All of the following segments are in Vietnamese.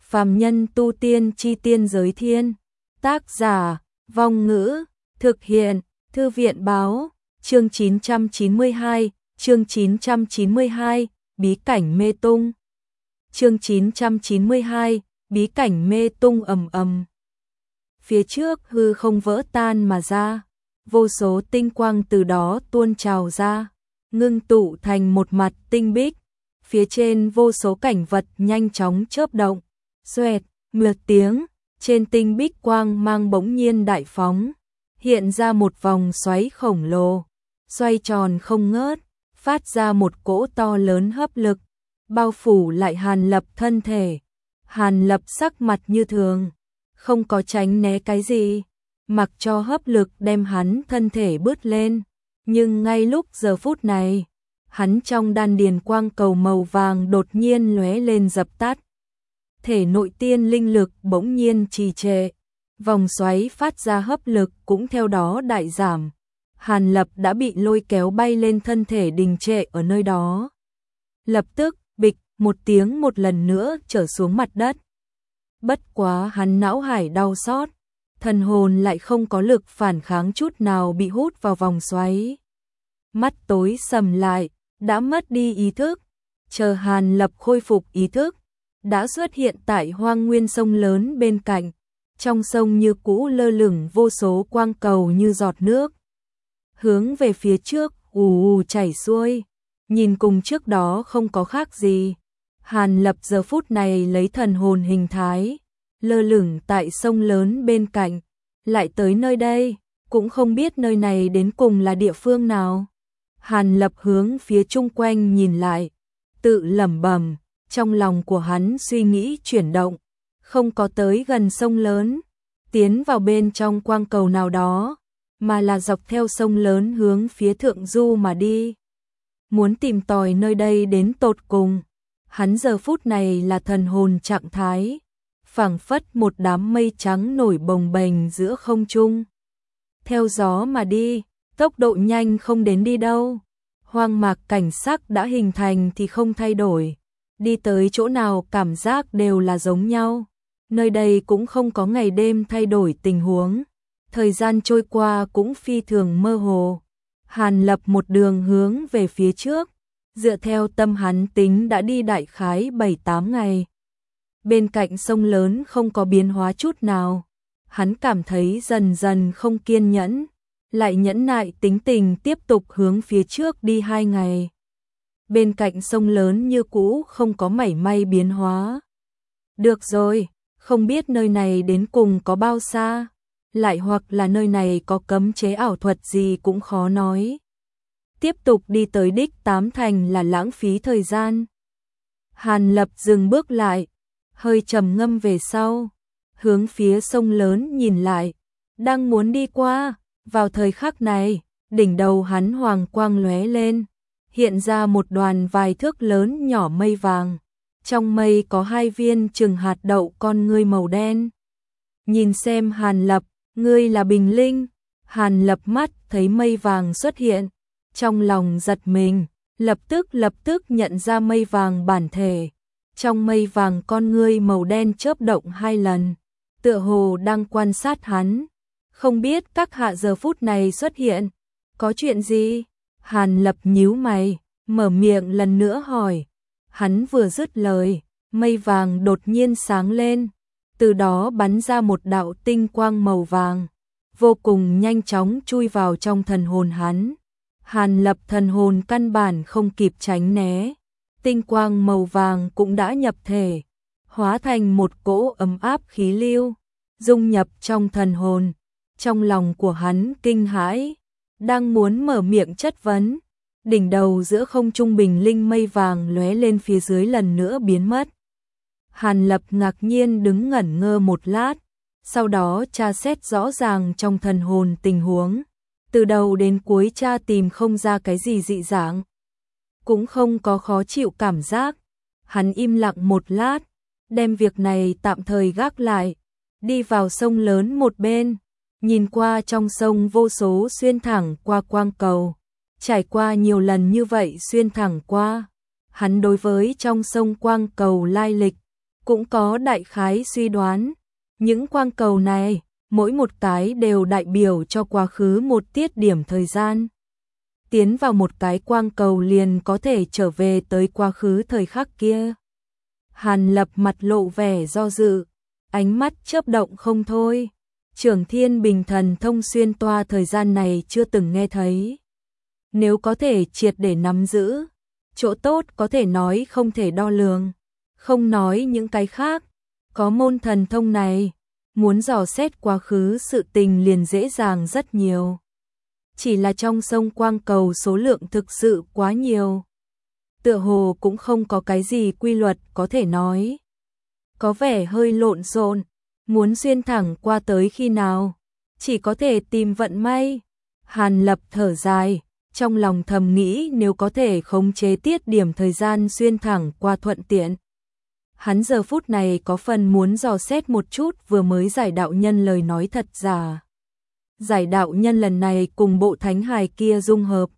Phàm nhân tu tiên chi tiên giới thiên. Tác giả, Vong Ngữ, thực hiện, Thư viện báo, chương 992, chương 992, bí cảnh mê tung. Chương 992, bí cảnh mê tung ầm ầm. Phía trước hư không vỡ tan mà ra, vô số tinh quang từ đó tuôn trào ra, ngưng tụ thành một mặt tinh bích. Phía trên vô số cảnh vật nhanh chóng chớp động, xoẹt, mượt tiếng, trên tinh bích quang mang bỗng nhiên đại phóng, hiện ra một vòng xoáy khổng lồ, xoay tròn không ngớt, phát ra một cỗ to lớn hấp lực, bao phủ lại Hàn Lập thân thể. Hàn Lập sắc mặt như thường, không có tránh né cái gì, mặc cho hấp lực đem hắn thân thể bứt lên, nhưng ngay lúc giờ phút này, hắn trong đan điền quang cầu màu vàng đột nhiên lóe lên dập tắt. Thể nội tiên linh lực bỗng nhiên trì trệ, vòng xoáy phát ra hấp lực cũng theo đó đại giảm. Hàn Lập đã bị lôi kéo bay lên, thân thể đình trệ ở nơi đó. Lập tức, bịch, một tiếng một lần nữa trở xuống mặt đất. Bất quá hắn não hải đau xót, thần hồn lại không có lực phản kháng chút nào, bị hút vào vòng xoáy. Mắt tối sầm lại, đã mất đi ý thức. Chờ Hàn Lập khôi phục ý thức, đã xuất hiện tại hoang nguyên sông lớn bên cạnh. Trong sông như cũ lơ lửng vô số quang cầu như giọt nước, hướng về phía trước ù ù chảy xuôi, nhìn cùng trước đó không có khác gì. Hàn Lập giờ phút này lấy thần hồn hình thái, lơ lửng tại sông lớn bên cạnh, lại tới nơi đây, cũng không biết nơi này đến cùng là địa phương nào. Hàn Lập hướng phía chung quanh nhìn lại, tự lẩm bẩm, trong lòng của hắn suy nghĩ chuyển động, không có tới gần sông lớn, tiến vào bên trong quang cầu nào đó, mà là dọc theo sông lớn hướng phía thượng du mà đi. Muốn tìm tòi nơi đây đến tột cùng. Hắn giờ phút này là thần hồn trạng thái, phảng phất một đám mây trắng nổi bồng bềnh giữa không trung. Theo gió mà đi, tốc độ nhanh không đến đi đâu. Hoang mạc cảnh sắc đã hình thành thì không thay đổi. Đi tới chỗ nào cảm giác đều là giống nhau. Nơi đây cũng không có ngày đêm thay đổi tình huống. Thời gian trôi qua cũng phi thường mơ hồ. Hàn Lập một đường hướng về phía trước. Dựa theo tâm hắn tính đã đi đại khái 7-8 ngày. Bên cạnh sông lớn không có biến hóa chút nào. Hắn cảm thấy dần dần không kiên nhẫn, lại nhẫn nại tính tình tiếp tục hướng phía trước đi 2 ngày. Bên cạnh sông lớn như cũ không có mảy may biến hóa. Được rồi, không biết nơi này đến cùng có bao xa, lại hoặc là nơi này có cấm chế ảo thuật gì cũng khó nói. Tiếp tục đi tới đích tám thành là lãng phí thời gian. Hàn Lập dừng bước lại, hơi trầm ngâm về sau, hướng phía sông lớn nhìn lại, đang muốn đi qua. Vào thời khắc này, đỉnh đầu hắn hoàng quang lóe lên, hiện ra một đoàn vài thước lớn nhỏ mây vàng. Trong mây có 2 viên chừng hạt đậu con ngươi màu đen. Nhìn xem Hàn Lập, ngươi là Bình Linh. Hàn Lập mắt thấy mây vàng xuất hiện, trong lòng giật mình, lập tức nhận ra mây vàng bản thể. Trong mây vàng con ngươi màu đen chớp động 2 lần, tựa hồ đang quan sát hắn. Không biết các hạ giờ phút này xuất hiện, có chuyện gì? Hàn Lập nhíu mày, mở miệng lần nữa hỏi. Hắn vừa dứt lời, mây vàng đột nhiên sáng lên, từ đó bắn ra một đạo tinh quang màu vàng, vô cùng nhanh chóng chui vào trong thần hồn hắn. Hàn Lập thần hồn căn bản không kịp tránh né, tinh quang màu vàng cũng đã nhập thể, hóa thành một cỗ ấm áp khí lưu, dung nhập trong thần hồn. Trong lòng của hắn kinh hãi, đang muốn mở miệng chất vấn, đỉnh đầu giữa không trung Bình Linh mây vàng lóe lên phía dưới lần nữa biến mất. Hàn Lập ngạc nhiên đứng ngẩn ngơ một lát, sau đó tra xét rõ ràng trong thần hồn tình huống. Từ đầu đến cuối tra tìm không ra cái gì dị dạng, cũng không có khó chịu cảm giác. Hắn im lặng một lát, đem việc này tạm thời gác lại, đi vào sông lớn một bên, nhìn qua trong sông vô số xuyên thẳng qua quang cầu. Trải qua nhiều lần như vậy xuyên thẳng qua, hắn đối với trong sông quang cầu lai lịch cũng có đại khái suy đoán. Những quang cầu này, mỗi một cái đều đại biểu cho quá khứ một tiết điểm thời gian. Tiến vào một cái quang cầu liền có thể trở về tới quá khứ thời khắc kia. Hàn Lập mặt lộ vẻ do dự, ánh mắt chớp động không thôi. Trưởng Thiên Bình Thần Thông xuyên toa thời gian này chưa từng nghe thấy. Nếu có thể triệt để nắm giữ, chỗ tốt có thể nói không thể đo lường. Không nói những cái khác, có môn thần thông này, muốn dò xét quá khứ sự tình liền dễ dàng rất nhiều. Chỉ là trong sông quang cầu số lượng thực sự quá nhiều. Tựa hồ cũng không có cái gì quy luật có thể nói. Có vẻ hơi lộn xộn, muốn xuyên thẳng qua tới khi nào, chỉ có thể tìm vận may. Hàn Lập thở dài, trong lòng thầm nghĩ nếu có thể khống chế tiết điểm thời gian xuyên thẳng qua thuận tiện. Hắn giờ phút này có phần muốn dò xét một chút vừa mới giải đạo nhân lời nói thật giả. Giải đạo nhân lần này cùng bộ thánh hài kia dung hợp.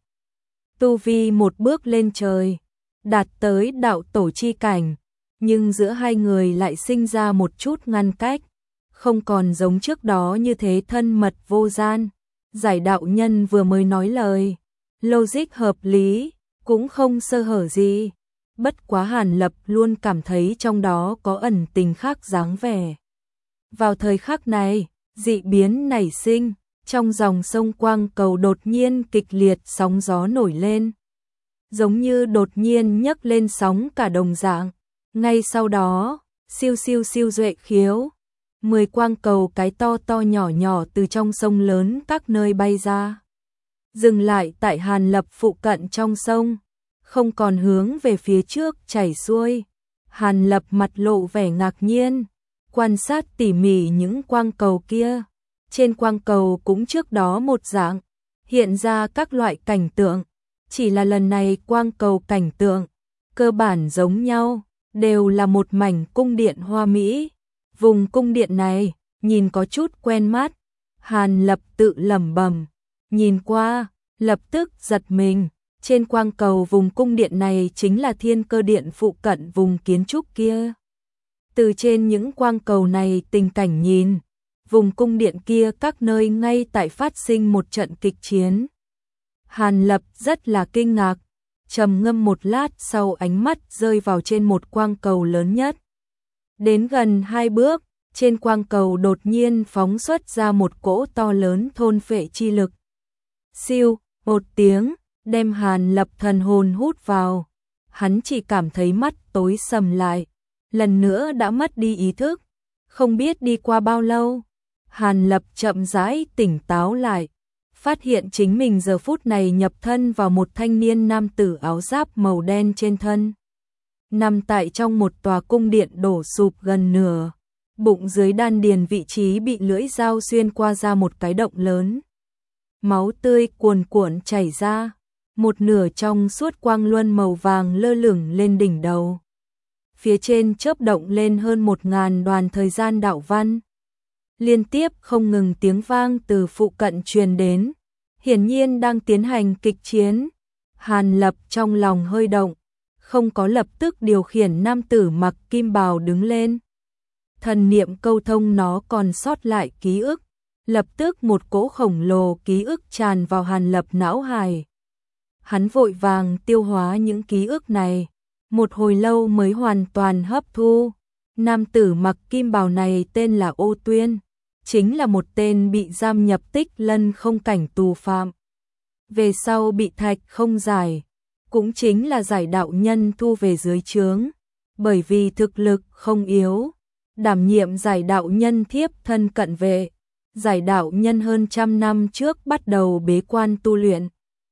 Tu vi một bước lên trời, đạt tới đạo tổ chi cảnh, nhưng giữa hai người lại sinh ra một chút ngăn cách, không còn giống trước đó như thế thân mật vô gian. Giải đạo nhân vừa mới nói lời, logic hợp lý, cũng không sơ hở gì. Bất quá Hàn Lập luôn cảm thấy trong đó có ẩn tình khác dáng vẻ. Vào thời khắc này, dị biến nảy sinh, trong dòng sông quang cầu đột nhiên kịch liệt sóng gió nổi lên. Giống như đột nhiên nhấc lên sóng cả đồng dạng. Ngay sau đó, siêu siêu siêu duệ khiếu, 10 quang cầu cái to to nhỏ nhỏ từ trong sông lớn các nơi bay ra. Dừng lại tại Hàn Lập phụ cận trong sông, không còn hướng về phía trước chảy xuôi. Hàn Lập mặt lộ vẻ ngạc nhiên, quan sát tỉ mỉ những quang cầu kia. Trên quang cầu cũng trước đó một dạng, hiện ra các loại cảnh tượng. Chỉ là lần này quang cầu cảnh tượng, cơ bản giống nhau, đều là một mảnh cung điện hoa mỹ. Vùng cung điện này, nhìn có chút quen mắt. Hàn Lập tự lẩm bẩm, nhìn qua, lập tức giật mình. Trên quang cầu vùng cung điện này chính là Thiên Cơ Điện phụ cận vùng kiến trúc kia. Từ trên những quang cầu này tình cảnh nhìn, vùng cung điện kia các nơi ngay tại phát sinh một trận kịch chiến. Hàn Lập rất là kinh ngạc, trầm ngâm một lát sau ánh mắt rơi vào trên một quang cầu lớn nhất. Đến gần 2 bước, trên quang cầu đột nhiên phóng xuất ra một cỗ to lớn thôn phệ chi lực. Siêu, một tiếng, đem Hàn Lập thần hồn hút vào. Hắn chỉ cảm thấy mắt tối sầm lại, lần nữa đã mất đi ý thức. Không biết đi qua bao lâu, Hàn Lập chậm rãi tỉnh táo lại, phát hiện chính mình giờ phút này nhập thân vào một thanh niên nam tử áo giáp màu đen trên thân. Nằm tại trong một tòa cung điện đổ sụp gần nửa, bụng dưới đan điền vị trí bị lưỡi dao xuyên qua ra một cái động lớn. Máu tươi cuồn cuộn chảy ra, một nửa trong suốt quang luân màu vàng lơ lửng lên đỉnh đầu. Phía trên chớp động lên hơn 1000 đoàn thời gian đạo văn. Liên tiếp không ngừng tiếng vang từ phụ cận truyền đến, hiển nhiên đang tiến hành kịch chiến. Hàn Lập trong lòng hơi động, không có lập tức điều khiển nam tử mặc kim bào đứng lên. Thần niệm câu thông nó còn sót lại ký ức, lập tức một cỗ khổng lồ ký ức tràn vào Hàn Lập não hài. Hắn vội vàng tiêu hóa những ký ức này, một hồi lâu mới hoàn toàn hấp thu. Nam tử mặc kim bào này tên là Ô Tuyên, chính là một tên bị giam nhập Tích Lân không cảnh tù phạm. Về sau bị Thạch không giải, cũng chính là giải đạo nhân thu về dưới trướng, bởi vì thực lực không yếu, đảm nhiệm giải đạo nhân thiếp thân cận vệ. Giải đạo nhân hơn 100 năm trước bắt đầu bế quan tu luyện,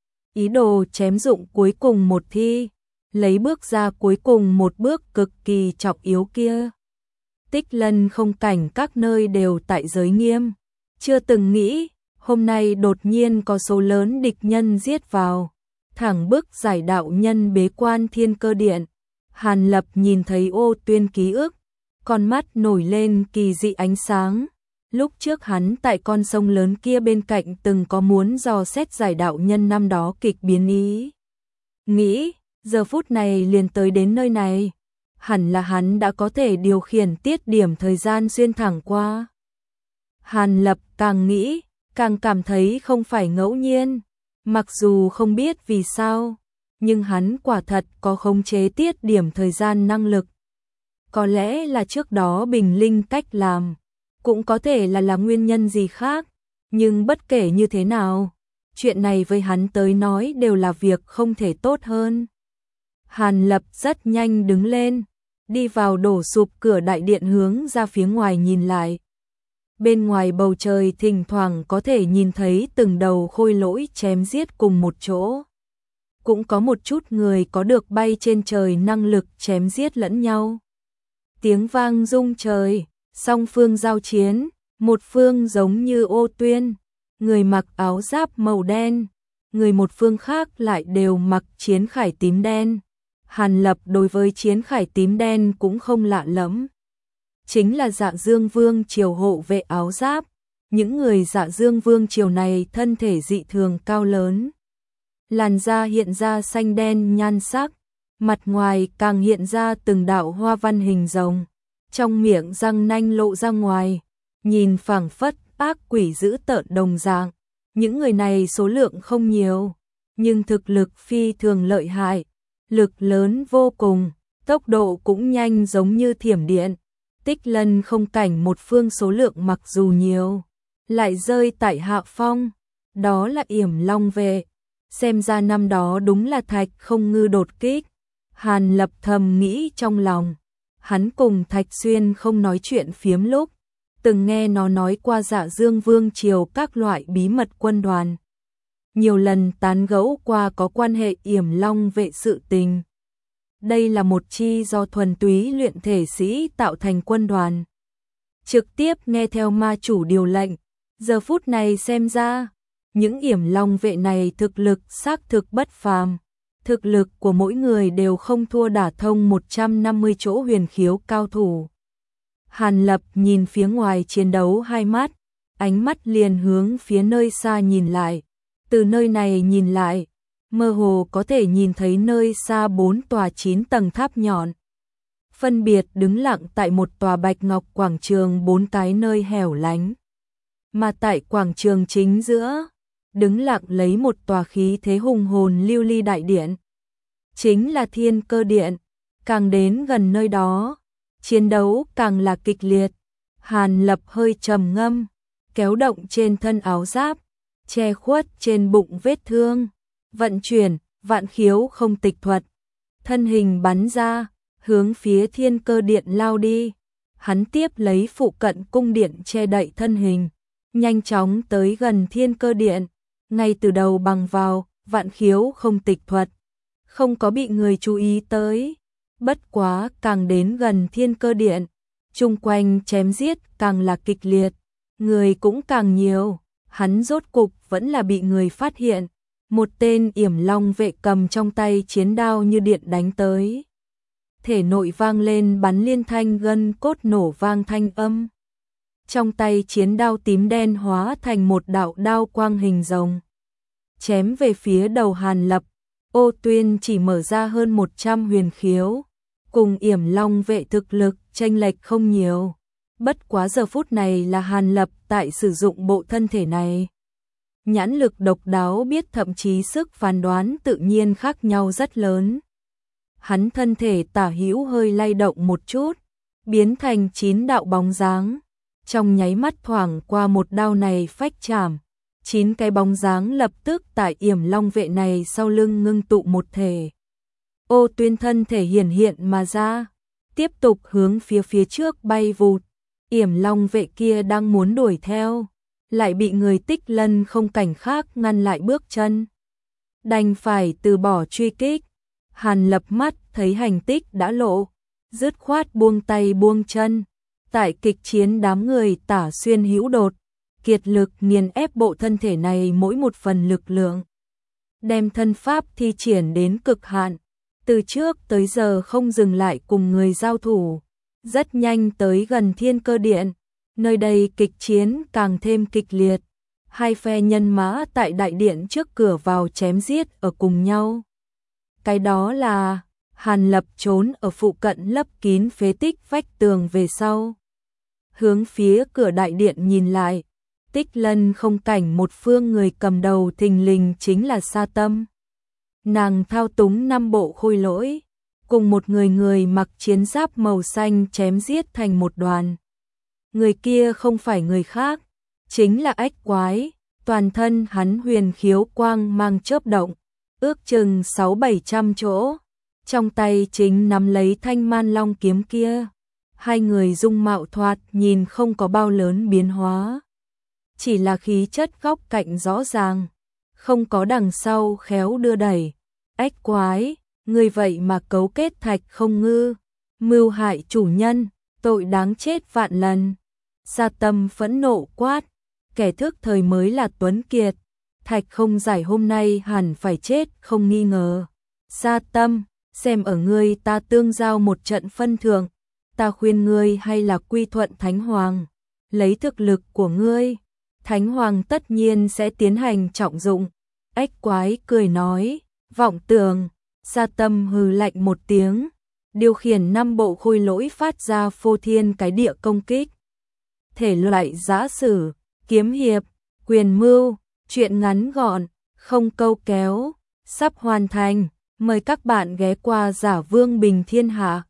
ý đồ chém dụng cuối cùng một thi, lấy bước ra cuối cùng một bước cực kỳ trọng yếu kia. Tích Lân không cảnh các nơi đều tại giới nghiêm, chưa từng nghĩ, hôm nay đột nhiên có số lớn địch nhân giết vào, thẳng bức giải đạo nhân bế quan Thiên Cơ Điện. Hàn Lập nhìn thấy Ô Tuyên ký ức, con mắt nổi lên kỳ dị ánh sáng. Lúc trước hắn tại con sông lớn kia bên cạnh từng có muốn dò xét giải đạo nhân năm đó kịch biến ý. Nghĩ, giờ phút này liền tới đến nơi này. hẳn là hắn đã có thể điều khiển tiết điểm thời gian xuyên thẳng qua. Hàn Lập càng nghĩ, càng cảm thấy không phải ngẫu nhiên, mặc dù không biết vì sao, nhưng hắn quả thật có khống chế tiết điểm thời gian năng lực. Có lẽ là trước đó Bình Linh cách làm, cũng có thể là nguyên nhân gì khác, nhưng bất kể như thế nào, chuyện này với hắn tới nói đều là việc không thể tốt hơn. Hàn Lập rất nhanh đứng lên, đi vào đổ sụp cửa đại điện hướng ra phía ngoài nhìn lại. Bên ngoài bầu trời thỉnh thoảng có thể nhìn thấy từng đầu khôi lỗi chém giết cùng một chỗ. Cũng có một chút người có được bay trên trời năng lực chém giết lẫn nhau. Tiếng vang rung trời, song phương giao chiến, một phương giống như Ô Tuyên, người mặc áo giáp màu đen, người một phương khác lại đều mặc chiến khải tím đen. Hàn Lập đối với chiến khải tím đen cũng không lạ lẫm. Chính là Dạ Dương Vương triều hộ vệ áo giáp. Những người Dạ Dương Vương triều này thân thể dị thường cao lớn. Làn da hiện ra xanh đen nhan sắc, mặt ngoài càng hiện ra từng đạo hoa văn hình rồng. Trong miệng răng nanh lộ ra ngoài, nhìn phảng phất ác quỷ dữ tợn đồng dạng. Những người này số lượng không nhiều, nhưng thực lực phi thường lợi hại, lực lớn vô cùng, tốc độ cũng nhanh giống như thiểm điện. Tích Lân không cảnh một phương số lượng mặc dù nhiều, lại rơi tại hạ phong, đó là Yểm Long vệ. Xem ra năm đó đúng là Thạch Không Ngư đột kích. Hàn Lập thầm nghĩ trong lòng, hắn cùng Thạch Xuyên không nói chuyện phiếm lúc, từng nghe nó nói qua Dạ Dương Vương triều các loại bí mật quân đoàn. Nhiều lần tán gẫu qua có quan hệ Yểm Long vệ sự tình. Đây là một chi do thuần túy luyện thể sĩ tạo thành quân đoàn. Trực tiếp nghe theo ma chủ điều lệnh, giờ phút này xem ra, những Yểm Long vệ này thực lực xác thực bất phàm. Thực lực của mỗi người đều không thua đả thông 150 chỗ huyền khiếu cao thủ. Hàn Lập nhìn phía ngoài chiến đấu hai mắt, ánh mắt liền hướng phía nơi xa nhìn lại. Từ nơi này nhìn lại, mơ hồ có thể nhìn thấy nơi xa 4 tòa 9 tầng tháp nhọn. Phân biệt đứng lặng tại một tòa bạch ngọc quảng trường 4 cái nơi hẻo lánh. Mà tại quảng trường chính giữa, đứng lặng lấy một tòa khí thế hùng hồn lưu ly đại điện. Chính là Thiên Cơ Điện. Càng đến gần nơi đó, chiến đấu càng là kịch liệt. Hàn Lập hơi trầm ngâm, kéo động trên thân áo giáp, che khuất trên bụng vết thương, vận chuyển vạn khiếu không tịch thuật, thân hình bắn ra, hướng phía Thiên Cơ Điện lao đi. Hắn tiếp lấy phụ cận cung điện che đậy thân hình, nhanh chóng tới gần Thiên Cơ Điện. Ngay từ đầu bằng vào vạn khiếu không tịch thuật, không có bị người chú ý tới. Bất quá càng đến gần Thiên Cơ Điện, chung quanh chém giết càng là kịch liệt, người cũng càng nhiều. Hắn rốt cục vẫn là bị người phát hiện. Một tên Yểm Long vệ cầm trong tay chiến đao như điện đánh tới. Thể nội vang lên bắn liên thanh gân cốt nổ vang thanh âm. Trong tay chiến đao tím đen hóa thành một đạo đao quang hình rồng, chém về phía đầu Hàn Lập. Ô Tuyên chỉ mở ra hơn 100 huyền khiếu, cùng Yểm Long vệ thực lực chênh lệch không nhiều. Bất quá giờ phút này là Hàn Lập tại sử dụng bộ thân thể này. Nhãn lực độc đáo biết thậm chí sức phán đoán tự nhiên khác nhau rất lớn. Hắn thân thể tả hữu hơi lay động một chút, biến thành 9 đạo bóng dáng. Trong nháy mắt thoảng qua một đao này phách chạm, 9 cái bóng dáng lập tức tại Yểm Long vệ này sau lưng ngưng tụ một thể. Ô Tuyên thân thể hiển hiện mà ra, tiếp tục hướng phía trước bay vụt. Yểm Long vệ kia đang muốn đuổi theo, lại bị người Tích Lân không cảnh khác ngăn lại bước chân. Đành phải từ bỏ truy kích. Hàn Lập mắt thấy hành tích đã lộ, dứt khoát buông tay buông chân. Tại kịch chiến đám người tả xuyên hữu đột, kiệt lực nghiền ép bộ thân thể này mỗi một phần lực lượng. Đem thân pháp thi triển đến cực hạn, từ trước tới giờ không dừng lại cùng người giao thủ. Rất nhanh tới gần Thiên Cơ Điện, nơi đây kịch chiến càng thêm kịch liệt. Hai phe nhân mã tại đại điện trước cửa vào chém giết ở cùng nhau. Cái đó là Hàn Lập trốn ở phụ cận lấp kín phế tích vách tường về sau. Hướng phía cửa đại điện nhìn lại, Tích Lân không cảnh một phương người cầm đầu thình lình chính là Sa Tâm. Nàng thao túng 5 bộ khôi lỗi, cùng một người mặc chiến giáp màu xanh chém giết thành một đoàn. Người kia không phải người khác, chính là Ách Quái, toàn thân hắn huyền khiếu quang mang chớp động, ước chừng 600-700 chỗ, trong tay chính nắm lấy thanh man long kiếm kia. Hai người dung mạo thoạt nhìn không có bao lớn biến hóa, chỉ là khí chất góc cạnh rõ ràng, không có đằng sau khéo đưa đẩy. Ách Quái, người vậy mà cấu kết Thạch Không Ngư, mưu hại chủ nhân, tội đáng chết vạn lần. Sa Tâm phẫn nộ quát, kẻ thức thời mới là tuấn kiệt, Thạch Không Giải hôm nay hẳn phải chết không nghi ngờ. Sa Tâm, xem ở ngươi ta tương giao một trận phân thượng, ta khuyên ngươi hay là quy thuận Thánh Hoàng, lấy thực lực của ngươi, Thánh Hoàng tất nhiên sẽ tiến hành trọng dụng. Ách Quái cười nói, vọng tưởng. Sa Tâm hừ lạnh một tiếng, điều khiển 5 bộ khôi lỗi phát ra phô thiên cái địa công kích. Thể loại giã sử, kiếm hiệp, quyền mưu, truyện ngắn gọn, không câu kéo, sắp hoàn thành. Mời các bạn ghé qua Giả Vương Bình Thiên Hạ.